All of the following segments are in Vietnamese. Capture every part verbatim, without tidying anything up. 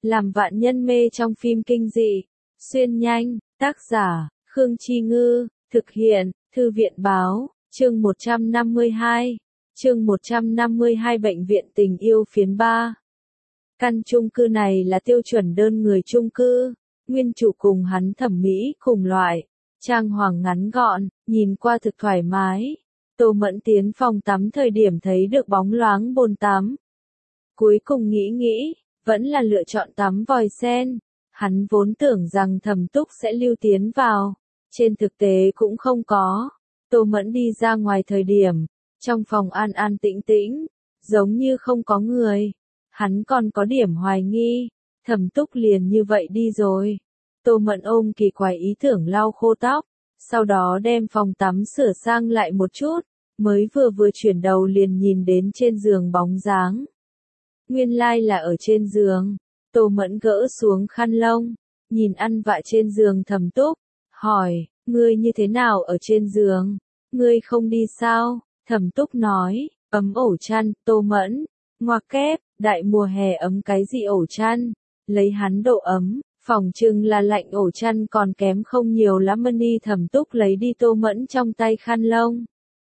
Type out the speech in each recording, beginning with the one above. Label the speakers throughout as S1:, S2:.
S1: làm vạn nhân mê trong phim kinh dị. Xuyên nhanh, tác giả, Khương Chi Ngư, thực hiện, Thư viện Báo, chương một trăm năm mươi hai. Chương một trăm năm mươi hai Bệnh viện tình yêu phiến ba. Căn chung cư này là tiêu chuẩn đơn người chung cư, nguyên chủ cùng hắn thẩm mỹ cùng loại, trang hoàng ngắn gọn, nhìn qua thực thoải mái. Tô Mẫn tiến phòng tắm thời điểm thấy được bóng loáng bồn tắm. Cuối cùng nghĩ nghĩ, vẫn là lựa chọn tắm vòi sen. Hắn vốn tưởng rằng Thẩm Túc sẽ lưu tiến vào, trên thực tế cũng không có. Tô Mẫn đi ra ngoài thời điểm, trong phòng an an tĩnh tĩnh, giống như không có người. Hắn còn có điểm hoài nghi, Thẩm Túc liền như vậy đi rồi. Tô Mẫn ôm kỳ quái ý tưởng lau khô tóc, sau đó đem phòng tắm sửa sang lại một chút, mới vừa vừa chuyển đầu liền nhìn đến trên giường bóng dáng. Nguyên lai là ở trên giường. Tô Mẫn gỡ xuống khăn lông, nhìn ăn vạ trên giường Thẩm Túc, hỏi, ngươi như thế nào ở trên giường? Ngươi không đi sao? Thẩm Túc nói, ấm ổ chăn. Tô Mẫn, ngoặc kép, đại mùa hè ấm cái gì ổ chăn? Lấy hắn độ ấm, phòng chừng là lạnh ổ chăn còn kém không nhiều lắm. Đi. Thẩm Túc lấy đi Tô Mẫn trong tay khăn lông,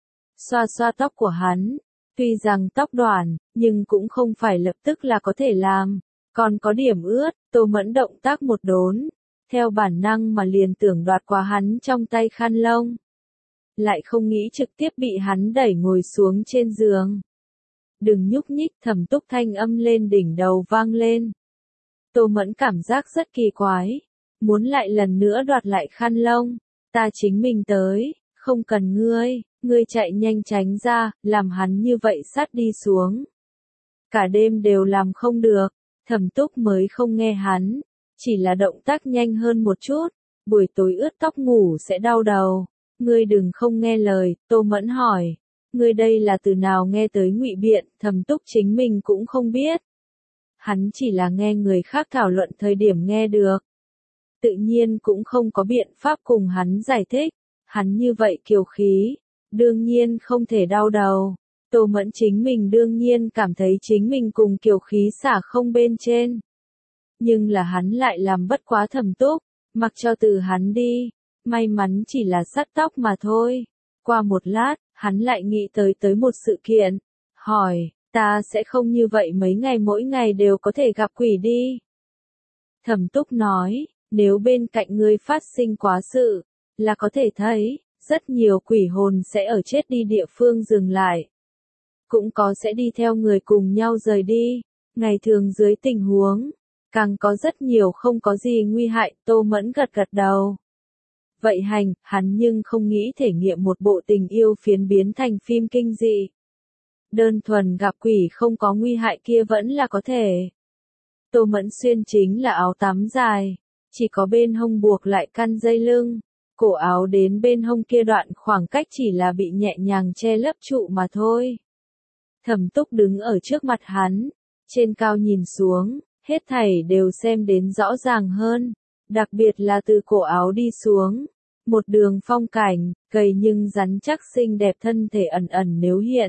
S1: xoa xoa tóc của hắn. Tuy rằng tóc đoản, nhưng cũng không phải lập tức là có thể làm. Còn có điểm ướt. Tô Mẫn động tác một đốn, theo bản năng mà liền tưởng đoạt qua hắn trong tay khăn lông. Lại không nghĩ trực tiếp bị hắn đẩy ngồi xuống trên giường. Đừng nhúc nhích. Thẩm Túc thanh âm lên đỉnh đầu vang lên. Tô Mẫn cảm giác rất kỳ quái, muốn lại lần nữa đoạt lại khăn lông. Ta chính mình tới, không cần ngươi, ngươi chạy nhanh tránh ra, làm hắn như vậy sát đi xuống. Cả đêm đều làm không được. Thẩm Túc mới không nghe hắn, chỉ là động tác nhanh hơn một chút, buổi tối ướt tóc ngủ sẽ đau đầu. Ngươi đừng không nghe lời. Tô Mẫn hỏi, ngươi đây là từ nào nghe tới ngụy biện? Thẩm Túc chính mình cũng không biết. Hắn chỉ là nghe người khác thảo luận thời điểm nghe được. Tự nhiên cũng không có biện pháp cùng hắn giải thích, hắn như vậy kiêu khí, đương nhiên không thể đau đầu. Tô Mẫn chính mình đương nhiên cảm thấy chính mình cùng kiều khí xả không bên trên. Nhưng là hắn lại làm bất quá Thẩm Túc, mặc cho từ hắn đi, may mắn chỉ là sắt tóc mà thôi. Qua một lát, hắn lại nghĩ tới tới một sự kiện, hỏi, ta sẽ không như vậy mấy ngày mỗi ngày đều có thể gặp quỷ đi. Thẩm Túc nói, nếu bên cạnh ngươi phát sinh quá sự, là có thể thấy, rất nhiều quỷ hồn sẽ ở chết đi địa phương dừng lại. Cũng có sẽ đi theo người cùng nhau rời đi, ngày thường dưới tình huống, càng có rất nhiều không có gì nguy hại. Tô Mẫn gật gật đầu. Vậy hành, hắn nhưng không nghĩ thể nghiệm một bộ tình yêu phiến biến thành phim kinh dị. Đơn thuần gặp quỷ không có nguy hại kia vẫn là có thể. Tô Mẫn xuyên chính là áo tắm dài, chỉ có bên hông buộc lại căn dây lưng, cổ áo đến bên hông kia đoạn khoảng cách chỉ là bị nhẹ nhàng che lấp trụ mà thôi. Thẩm Túc đứng ở trước mặt hắn, trên cao nhìn xuống, hết thảy đều xem đến rõ ràng hơn, đặc biệt là từ cổ áo đi xuống, một đường phong cảnh, gầy nhưng rắn chắc xinh đẹp thân thể ẩn ẩn nếu hiện.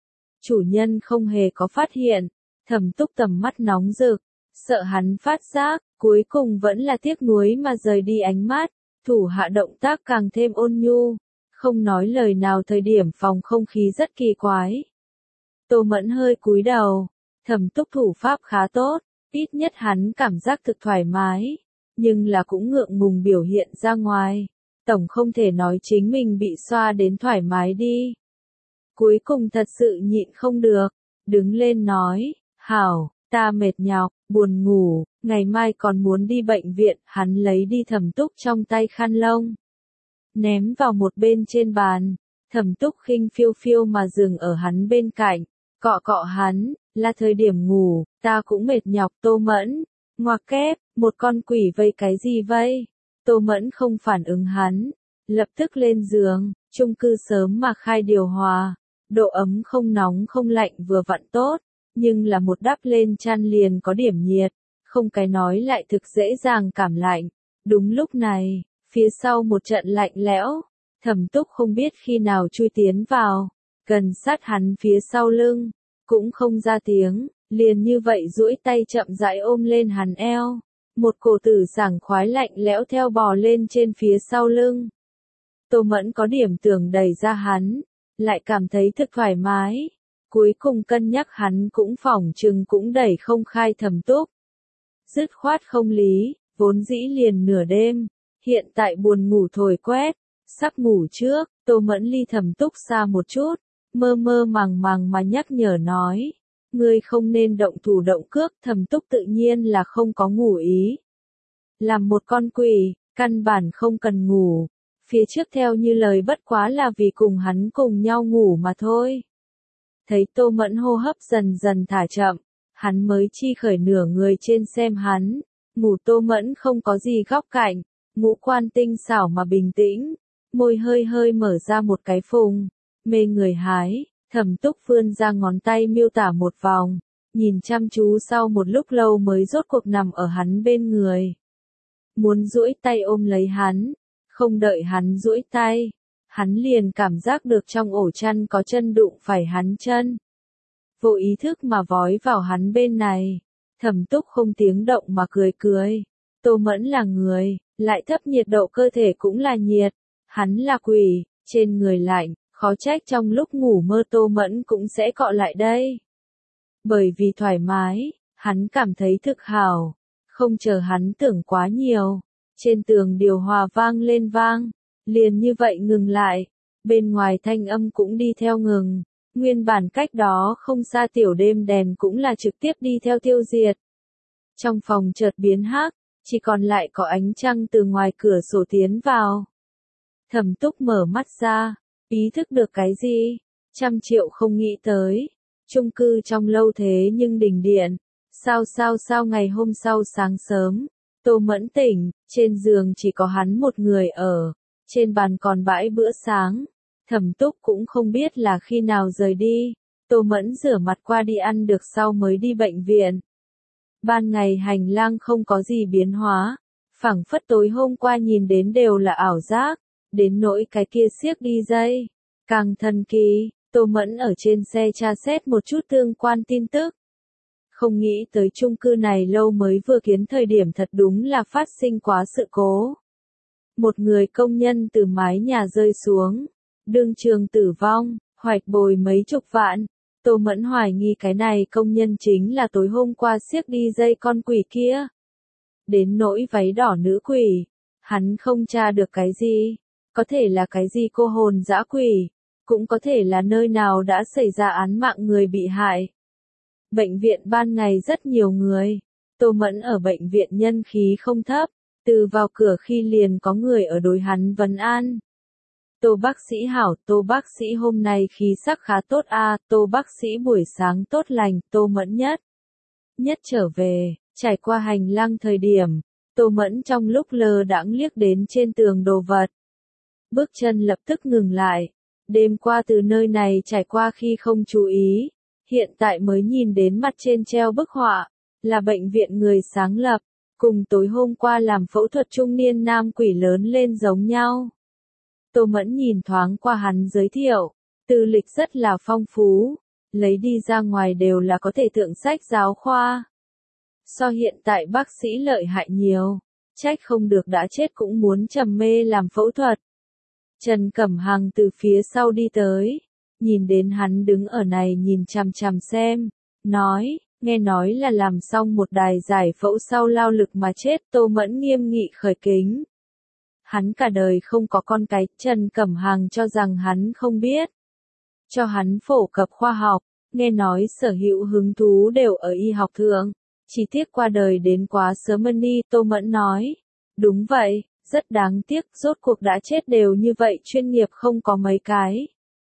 S1: Chủ nhân không hề có phát hiện, Thẩm Túc tầm mắt nóng rực, sợ hắn phát giác, cuối cùng vẫn là tiếc nuối mà rời đi ánh mắt, thủ hạ động tác càng thêm ôn nhu, không nói lời nào. Thời điểm phòng không khí rất kỳ quái. Tô Mẫn hơi cúi đầu, Thẩm Túc thủ pháp khá tốt, ít nhất hắn cảm giác thực thoải mái, nhưng là cũng ngượng ngùng biểu hiện ra ngoài, tổng không thể nói chính mình bị xoa đến thoải mái đi. Cuối cùng thật sự nhịn không được, đứng lên nói, hảo, ta mệt nhọc, buồn ngủ, ngày mai còn muốn đi bệnh viện. Hắn lấy đi Thẩm Túc trong tay khăn lông, ném vào một bên trên bàn. Thẩm Túc khinh phiêu phiêu mà dừng ở hắn bên cạnh, cọ cọ hắn, là thời điểm ngủ, ta cũng mệt nhọc. Tô Mẫn, ngoặc kép, một con quỷ vây cái gì vây? Tô Mẫn không phản ứng hắn, lập tức lên giường. Chung cư sớm mà khai điều hòa, độ ấm không nóng không lạnh vừa vặn tốt, nhưng là một đắp lên chăn liền có điểm nhiệt, không cái nói lại thực dễ dàng cảm lạnh. Đúng lúc này, phía sau một trận lạnh lẽo, Thẩm Túc không biết khi nào chui tiến vào, gần sát hắn phía sau lưng, cũng không ra tiếng, liền như vậy duỗi tay chậm rãi ôm lên hắn eo. Một cổ tử sảng khoái lạnh lẽo theo bò lên trên phía sau lưng. Tô Mẫn có điểm tưởng đẩy ra hắn, lại cảm thấy thực thoải mái. Cuối cùng cân nhắc hắn cũng phỏng chừng cũng đẩy không khai Thẩm Túc. Dứt khoát không lý, vốn dĩ liền nửa đêm, hiện tại buồn ngủ thổi quét, sắp ngủ trước, Tô Mẫn ly Thẩm Túc xa một chút, mơ mơ màng màng mà nhắc nhở nói. Ngươi không nên động thủ động cước, Thẩm Túc tự nhiên là không có ngủ ý. Làm một con quỷ, căn bản không cần ngủ, phía trước theo như lời bất quá là vì cùng hắn cùng nhau ngủ mà thôi. Thấy Tô Mẫn hô hấp dần dần thả chậm, hắn mới chi khởi nửa người trên xem hắn, ngủ Tô Mẫn không có gì góc cạnh, ngũ quan tinh xảo mà bình tĩnh, môi hơi hơi mở ra một cái phùng, mê người hái. Thẩm Túc vươn ra ngón tay miêu tả một vòng, nhìn chăm chú sau một lúc lâu mới rốt cuộc nằm ở hắn bên người. Muốn duỗi tay ôm lấy hắn, không đợi hắn duỗi tay, hắn liền cảm giác được trong ổ chăn có chân đụng phải hắn chân. Vô ý thức mà vói vào hắn bên này, Thẩm Túc không tiếng động mà cười cười. Tô Mẫn là người, lại thấp nhiệt độ cơ thể cũng là nhiệt, hắn là quỷ, trên người lạnh. Khó trách trong lúc ngủ mơ Tô Mẫn cũng sẽ cọ lại đây. Bởi vì thoải mái, hắn cảm thấy thực hảo, không chờ hắn tưởng quá nhiều. Trên tường điều hòa vang lên vang, liền như vậy ngừng lại, bên ngoài thanh âm cũng đi theo ngừng, nguyên bản cách đó không xa tiểu đêm đèn cũng là trực tiếp đi theo tiêu diệt. Trong phòng chợt biến hắc, chỉ còn lại có ánh trăng từ ngoài cửa sổ tiến vào. Thẩm Túc mở mắt ra. Ý thức được cái gì? Trăm triệu không nghĩ tới. Chung cư trong lâu thế nhưng đình điện. Sao sao sao ngày hôm sau sáng sớm. Tô Mẫn tỉnh, trên giường chỉ có hắn một người ở. Trên bàn còn bãi bữa sáng. Thẩm Túc cũng không biết là khi nào rời đi. Tô Mẫn rửa mặt qua đi ăn được sau mới đi bệnh viện. Ban ngày hành lang không có gì biến hóa. Phảng phất tối hôm qua nhìn đến đều là ảo giác. Đến nỗi cái kia siếc đi dây. Càng thần kỳ, Tô Mẫn ở trên xe tra xét một chút tương quan tin tức. Không nghĩ tới chung cư này lâu mới vừa kiến thời điểm thật đúng là phát sinh quá sự cố. Một người công nhân từ mái nhà rơi xuống. Đương trường tử vong, hoạch bồi mấy chục vạn. Tô Mẫn hoài nghi cái này công nhân chính là tối hôm qua siếc đi dây con quỷ kia. Đến nỗi váy đỏ nữ quỷ. Hắn không tra được cái gì. Có thể là cái gì cô hồn dã quỷ, cũng có thể là nơi nào đã xảy ra án mạng người bị hại. Bệnh viện ban ngày rất nhiều người, Tô Mẫn ở bệnh viện nhân khí không thấp, từ vào cửa khi liền có người ở đối hắn vấn an. Tô bác sĩ hảo, Tô bác sĩ hôm nay khí sắc khá tốt a, à, Tô bác sĩ buổi sáng tốt lành, Tô Mẫn nhất. Nhất trở về, trải qua hành lang thời điểm, Tô Mẫn trong lúc lơ đãng liếc đến trên tường đồ vật. Bước chân lập tức ngừng lại, đêm qua từ nơi này trải qua khi không chú ý, hiện tại mới nhìn đến mặt trên treo bức họa, là bệnh viện người sáng lập, cùng tối hôm qua làm phẫu thuật trung niên nam quỷ lớn lên giống nhau. Tô Mẫn nhìn thoáng qua hắn giới thiệu, tư lịch rất là phong phú, lấy đi ra ngoài đều là có thể thượng sách giáo khoa. So hiện tại bác sĩ lợi hại nhiều, trách không được đã chết cũng muốn trầm mê làm phẫu thuật. Trần Cẩm Hằng từ phía sau đi tới, nhìn đến hắn đứng ở này nhìn chằm chằm xem, nói, nghe nói là làm xong một đài giải phẫu sau lao lực mà chết. Tô Mẫn nghiêm nghị khởi kính. Hắn cả đời không có con cái, Trần Cẩm Hằng cho rằng hắn không biết. Cho hắn phổ cập khoa học, nghe nói sở hữu hứng thú đều ở y học thượng, chỉ tiếc qua đời đến quá sớm đi. Tô Mẫn nói, đúng vậy. Rất đáng tiếc, rốt cuộc đã chết đều như vậy, chuyên nghiệp không có mấy cái.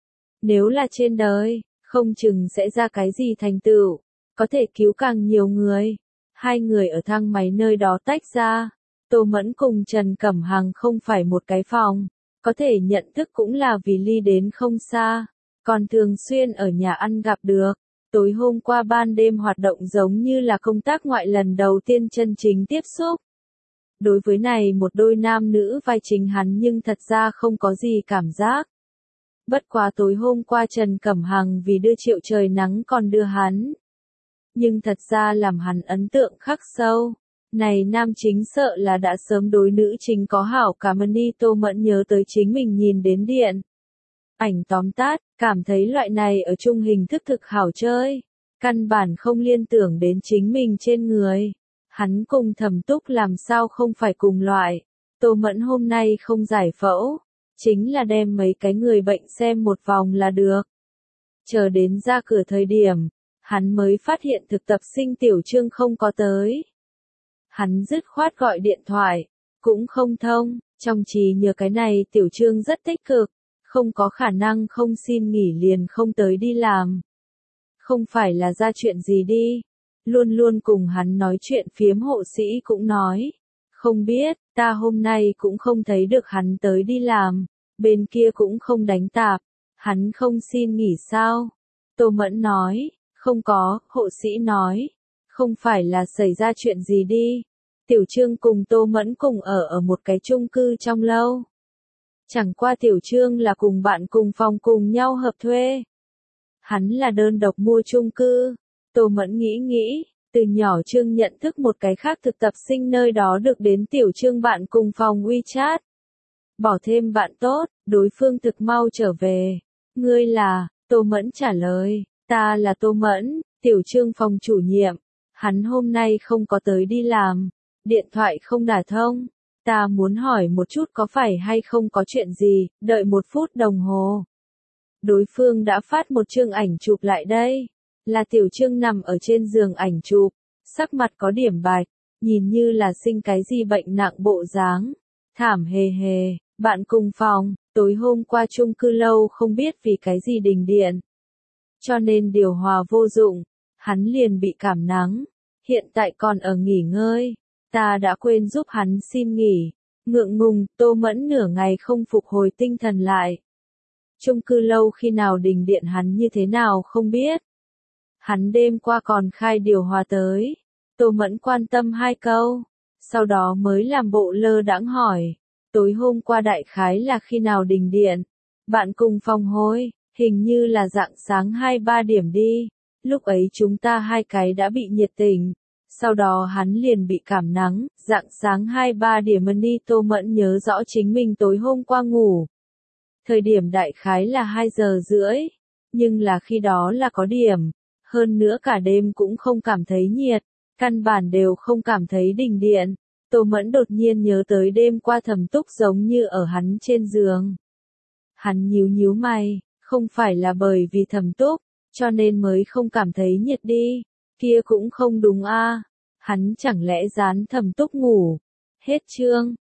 S1: Nếu là trên đời, không chừng sẽ ra cái gì thành tựu, có thể cứu càng nhiều người. Hai người ở thang máy nơi đó tách ra. Tô Mẫn cùng Trần Cẩm Hằng không phải một cái phòng, có thể nhận thức cũng là vì ly đến không xa, còn thường xuyên ở nhà ăn gặp được. Tối hôm qua ban đêm hoạt động giống như là công tác ngoại lần đầu tiên chân chính tiếp xúc. Đối với này một đôi nam nữ vai chính hắn nhưng thật ra không có gì cảm giác. Bất quá tối hôm qua Trần Cẩm Hằng vì đưa Triệu Trời Nắng còn đưa hắn nhưng thật ra làm hắn ấn tượng khắc sâu. Này nam chính sợ là đã sớm đối nữ chính có hảo cảm ơn đi. Tô Mẫn nhớ tới chính mình nhìn đến điện ảnh tóm tắt, cảm thấy loại này ở chung hình thức thực hảo chơi. Căn bản không liên tưởng đến chính mình trên người. Hắn cùng Thẩm Túc làm sao không phải cùng loại. Tô Mẫn hôm nay không giải phẫu, chính là đem mấy cái người bệnh xem một vòng là được. Chờ đến ra cửa thời điểm, hắn mới phát hiện thực tập sinh Tiểu Trương không có tới. Hắn dứt khoát gọi điện thoại, cũng không thông, trong trí nhớ cái này Tiểu Trương rất tích cực, không có khả năng không xin nghỉ liền không tới đi làm. Không phải là ra chuyện gì đi, luôn luôn cùng hắn nói chuyện phiếm hộ sĩ cũng nói. Không biết, ta hôm nay cũng không thấy được hắn tới đi làm, bên kia cũng không đánh tạp, hắn không xin nghỉ sao? Tô Mẫn nói, không có, hộ sĩ nói, không phải là xảy ra chuyện gì đi. Tiểu Trương cùng Tô Mẫn cùng ở ở một cái chung cư trong lâu. Chẳng qua Tiểu Trương là cùng bạn cùng phòng cùng nhau hợp thuê. Hắn là đơn độc mua chung cư. Tô Mẫn nghĩ nghĩ, từ nhỏ Trương nhận thức một cái khác thực tập sinh nơi đó được đến Tiểu Trương bạn cùng phòng WeChat. Bỏ thêm bạn tốt, đối phương thực mau trở về. Ngươi là, Tô Mẫn trả lời, ta là Tô Mẫn, Tiểu Trương phòng chủ nhiệm. Hắn hôm nay không có tới đi làm, điện thoại không đả thông. Ta muốn hỏi một chút có phải hay không có chuyện gì, đợi một phút đồng hồ. Đối phương đã phát một chương ảnh chụp lại đây. Là Tiểu Trương nằm ở trên giường ảnh chụp, sắc mặt có điểm bạch, nhìn như là sinh cái gì bệnh nặng bộ dáng. Thảm hề hề, bạn cùng phòng, tối hôm qua chung cư lâu không biết vì cái gì đình điện. Cho nên điều hòa vô dụng, hắn liền bị cảm nắng, hiện tại còn ở nghỉ ngơi. Ta đã quên giúp hắn xin nghỉ. Ngượng ngùng, Tô Mẫn nửa ngày không phục hồi tinh thần lại. Chung cư lâu khi nào đình điện hắn như thế nào không biết. Hắn đêm qua còn khai điều hòa tới. Tô Mẫn quan tâm hai câu, sau đó mới làm bộ lơ đãng hỏi. Tối hôm qua đại khái là khi nào đình điện? Bạn cùng phòng hối, hình như là rạng sáng hai ba điểm đi. Lúc ấy chúng ta hai cái đã bị nhiệt tình. Sau đó hắn liền bị cảm nắng, rạng sáng hai ba điểm đi. Tô Mẫn nhớ rõ chính mình tối hôm qua ngủ. Thời điểm đại khái là hai giờ rưỡi, nhưng là khi đó là có điểm, hơn nữa cả đêm cũng không cảm thấy nhiệt, căn bản đều không cảm thấy đình điện. Tô Mẫn đột nhiên nhớ tới đêm qua Thẩm Túc giống như ở hắn trên giường. Hắn nhíu nhíu mày, không phải là bởi vì Thẩm Túc, cho nên mới không cảm thấy nhiệt đi, kia cũng không đúng a. Hắn chẳng lẽ dán Thẩm Túc ngủ. Hết chương.